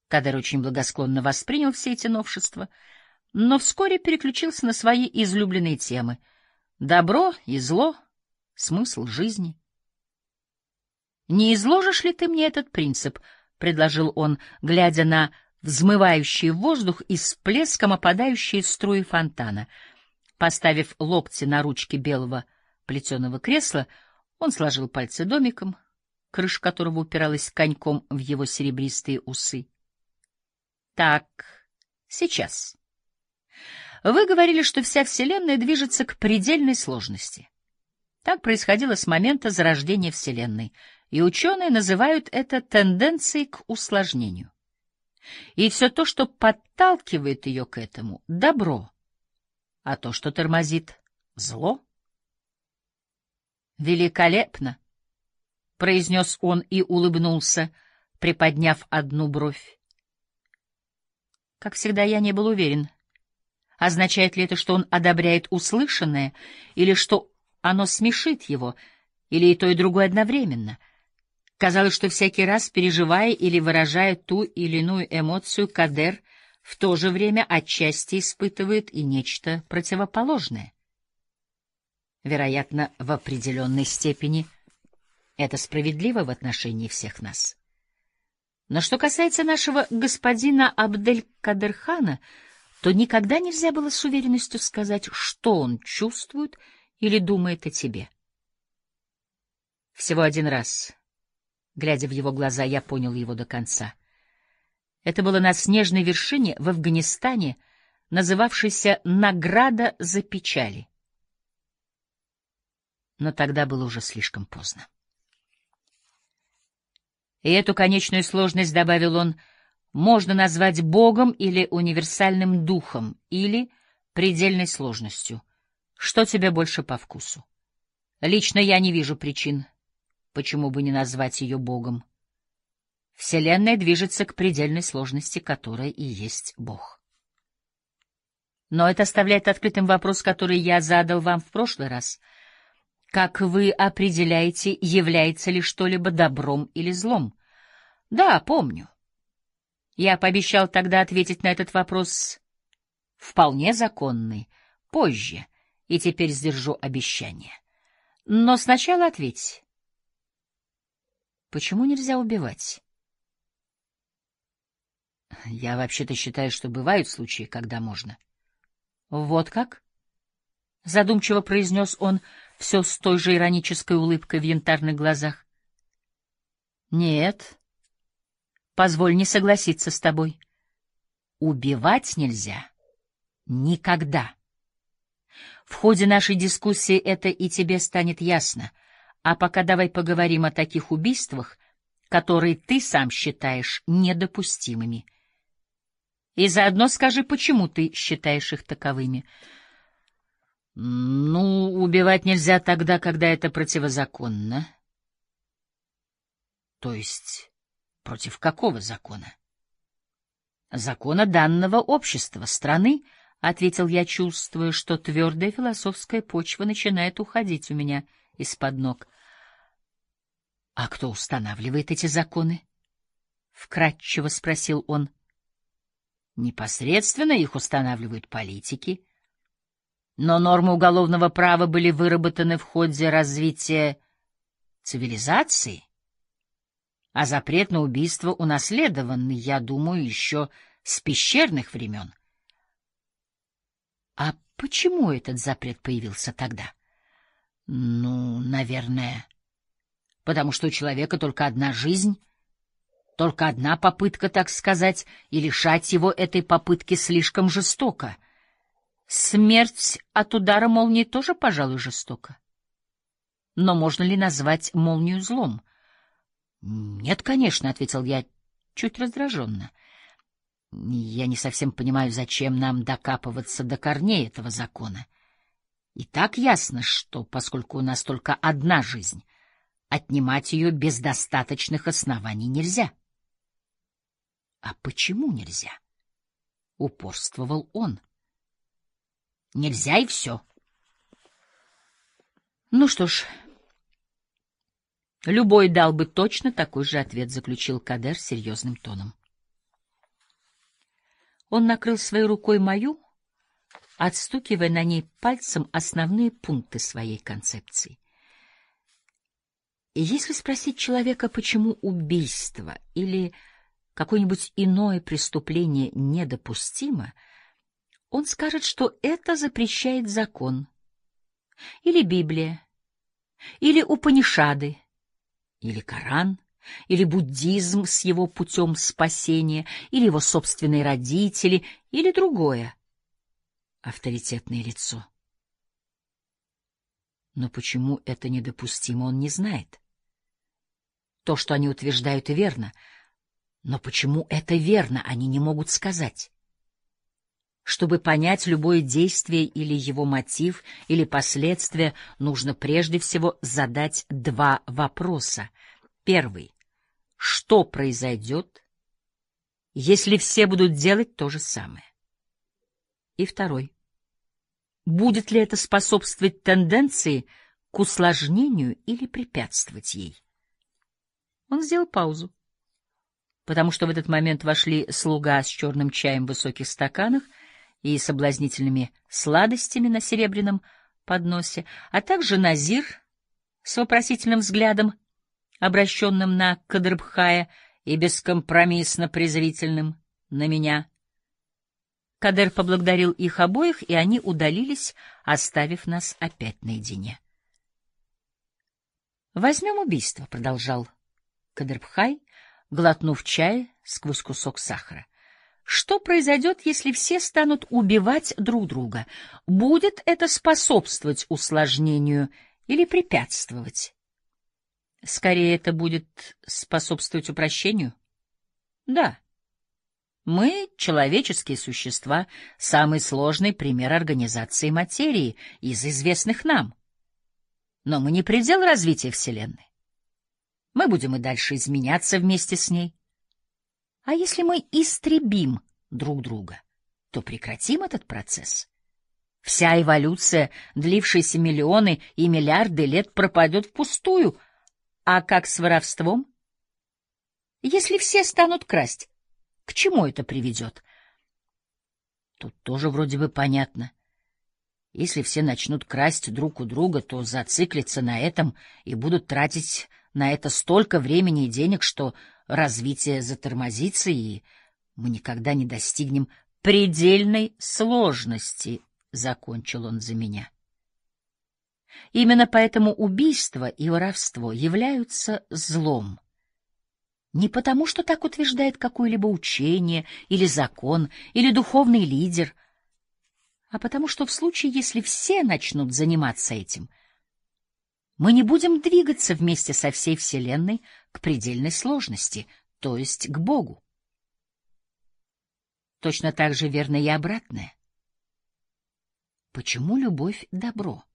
Кадер очень благосклонно воспринял все эти новшества, но вскоре переключился на свои излюбленные темы — добро и зло, смысл жизни. «Не изложишь ли ты мне этот принцип?» — предложил он, глядя на взмывающий воздух и с плеском опадающие струи фонтана. Поставив локти на ручки белого плетеного кресла, он сложил пальцы домиком, крыша которого упиралась коньком в его серебристые усы. «Так, сейчас. Вы говорили, что вся Вселенная движется к предельной сложности. Так происходило с момента зарождения Вселенной, и ученые называют это тенденцией к усложнению. И все то, что подталкивает ее к этому, — добро, а то, что тормозит, — зло. «Великолепно!» — произнес он и улыбнулся, приподняв одну бровь. Как всегда, я не был уверен, означает ли это, что он одобряет услышанное, или что оно смешит его, или и то, и другое одновременно. Казалось, что всякий раз, переживая или выражая ту или иную эмоцию, Кадер в то же время отчасти испытывает и нечто противоположное. Вероятно, в определенной степени это справедливо в отношении всех нас. Но что касается нашего господина Абдель-Кадерхана, то никогда нельзя было с уверенностью сказать, что он чувствует или думает о тебе. Всего один раз, глядя в его глаза, я понял его до конца. Это было на снежной вершине в Афганистане, называвшейся «Награда за печали». Но тогда было уже слишком поздно. И эту конечную сложность, — добавил он, — можно назвать Богом или универсальным духом, или предельной сложностью. Что тебе больше по вкусу? Лично я не вижу причин, почему бы не назвать ее Богом. Вселенная движется к предельной сложности, которая и есть Бог. Но это оставляет открытым вопрос, который я задал вам в прошлый раз. Как вы определяете, является ли что-либо добром или злом? Да, помню. Я пообещал тогда ответить на этот вопрос вполне законный, позже, и теперь сдержу обещание. Но сначала ответь. Почему нельзя убивать? Я вообще-то считаю, что бывают случаи, когда можно. Вот как? Задумчиво произнес он, все с той же иронической улыбкой в янтарных глазах. Нет, позволь не согласиться с тобой. Убивать нельзя никогда. В ходе нашей дискуссии это и тебе станет ясно. А пока давай поговорим о таких убийствах, которые ты сам считаешь недопустимыми. И заодно скажи, почему ты считаешь их таковыми. Ну, убивать нельзя тогда, когда это противозаконно. То есть против какого закона? Закона данного общества, страны, — ответил я, чувствуя, что твердая философская почва начинает уходить у меня из-под ног. — А кто устанавливает эти законы? — вкратчиво спросил он. — Непосредственно их устанавливают политики. Но нормы уголовного права были выработаны в ходе развития цивилизации, а запрет на убийство унаследован, я думаю, еще с пещерных времен. А почему этот запрет появился тогда? Ну, наверное, потому что у человека только одна жизнь, только одна попытка, так сказать, и лишать его этой попытки слишком жестоко. Смерть от удара молнии тоже, пожалуй, жестоко. Но можно ли назвать молнию злом? — Нет, конечно, — ответил я чуть раздраженно. Я не совсем понимаю, зачем нам докапываться до корней этого закона. И так ясно, что, поскольку у нас только одна жизнь, отнимать ее без достаточных оснований нельзя. — А почему нельзя? — упорствовал он. — Нельзя и все. Ну что ж, любой дал бы точно такой же ответ, — заключил Кадер серьезным тоном. Он накрыл своей рукой мою, отстукивая на ней пальцем основные пункты своей концепции. И если спросить человека, почему убийство или какое-нибудь иное преступление недопустимо, он скажет, что это запрещает закон, или Библия, или Упанишады, или Коран, или буддизм с его путем спасения, или его собственные родители, или другое авторитетное лицо. Но почему это недопустимо, он не знает. То, что они утверждают, верно, но почему это верно, они не могут сказать. Чтобы понять любое действие или его мотив, или последствия, нужно прежде всего задать два вопроса. Первый. Что произойдет, если все будут делать то же самое? И второй. Будет ли это способствовать тенденции к усложнению или препятствовать ей? Он сделал паузу, потому что в этот момент вошли слуга с черным чаем в высоких стаканах и соблазнительными сладостями на серебряном подносе, а также Назир с вопросительным взглядом, обращенным на Кадрбхая и бескомпромиссно презрительным на меня. Кадер поблагодарил их обоих, и они удалились, оставив нас опять наедине. «Возьмем убийство», — продолжал Кадрбхай, глотнув чай сквозь кусок сахара. «Что произойдет, если все станут убивать друг друга? Будет это способствовать усложнению или препятствовать?» «Скорее, это будет способствовать упрощению?» «Да. Мы, человеческие существа, самый сложный пример организации материи из известных нам. Но мы не предел развития Вселенной. Мы будем и дальше изменяться вместе с ней. А если мы истребим друг друга, то прекратим этот процесс. Вся эволюция, длившаяся миллионы и миллиарды лет, пропадет впустую. А как с воровством? Если все станут красть, к чему это приведет? Тут тоже вроде бы понятно. Если все начнут красть друг у друга, то зациклятся на этом и будут тратить на это столько времени и денег, что развитие затормозится, и мы никогда не достигнем предельной сложности, — закончил он за меня. Именно поэтому убийство и воровство являются злом. Не потому, что так утверждает какое-либо учение или закон, или духовный лидер, а потому что в случае, если все начнут заниматься этим, мы не будем двигаться вместе со всей Вселенной к предельной сложности, то есть к Богу. Точно так же верно и обратное. Почему любовь — добро?